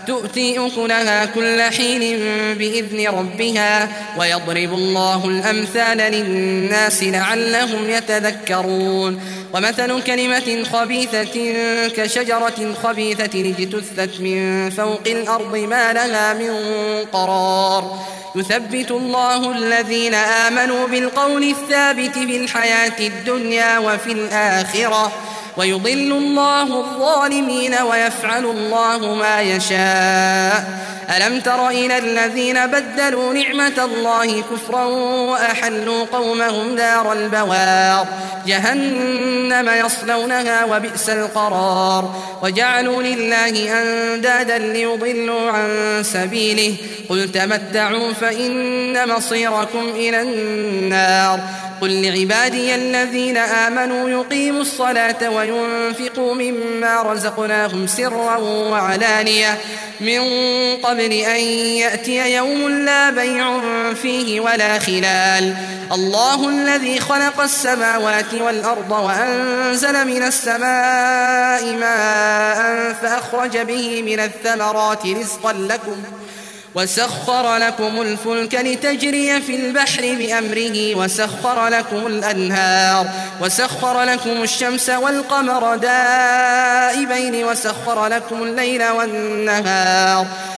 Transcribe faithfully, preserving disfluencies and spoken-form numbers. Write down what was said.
تؤتي أكلها كل حين بإذن ربها ويضرب الله الأمثال للناس لعلهم يتذكرون ومثل كلمة خبيثة كشجرة خبيثة اجتثت من فوق الأرض ما لها من قرار يثبت الله الذين آمنوا بالقول الثابت في الحياة الدنيا وفي الآخرة ويضل الله الظالمين ويفعل الله ما يشاء ألم تر إلى الذين بدلوا نعمة الله كفرا وأحلوا قومهم دار البوار جهنم يصلونها وبئس القرار وجعلوا لله أندادا ليضلوا عن سبيله قل تمتعوا فإن مصيركم إلى النار قل لعبادي الذين آمنوا يقيموا الصلاة وينفقوا مما رزقناهم سرا وعلانية من قبل أن يأتي يوم لا بيع فيه ولا خلال الله الذي خلق السماوات والأرض وأنزل من السماء ماء فأخرج به من الثمرات رزقا لكم وسخر لكم الفلك لتجري في البحر بأمره وسخر لكم الأنهار وسخر لكم الشمس والقمر دائبين وسخر لكم الليل والنهار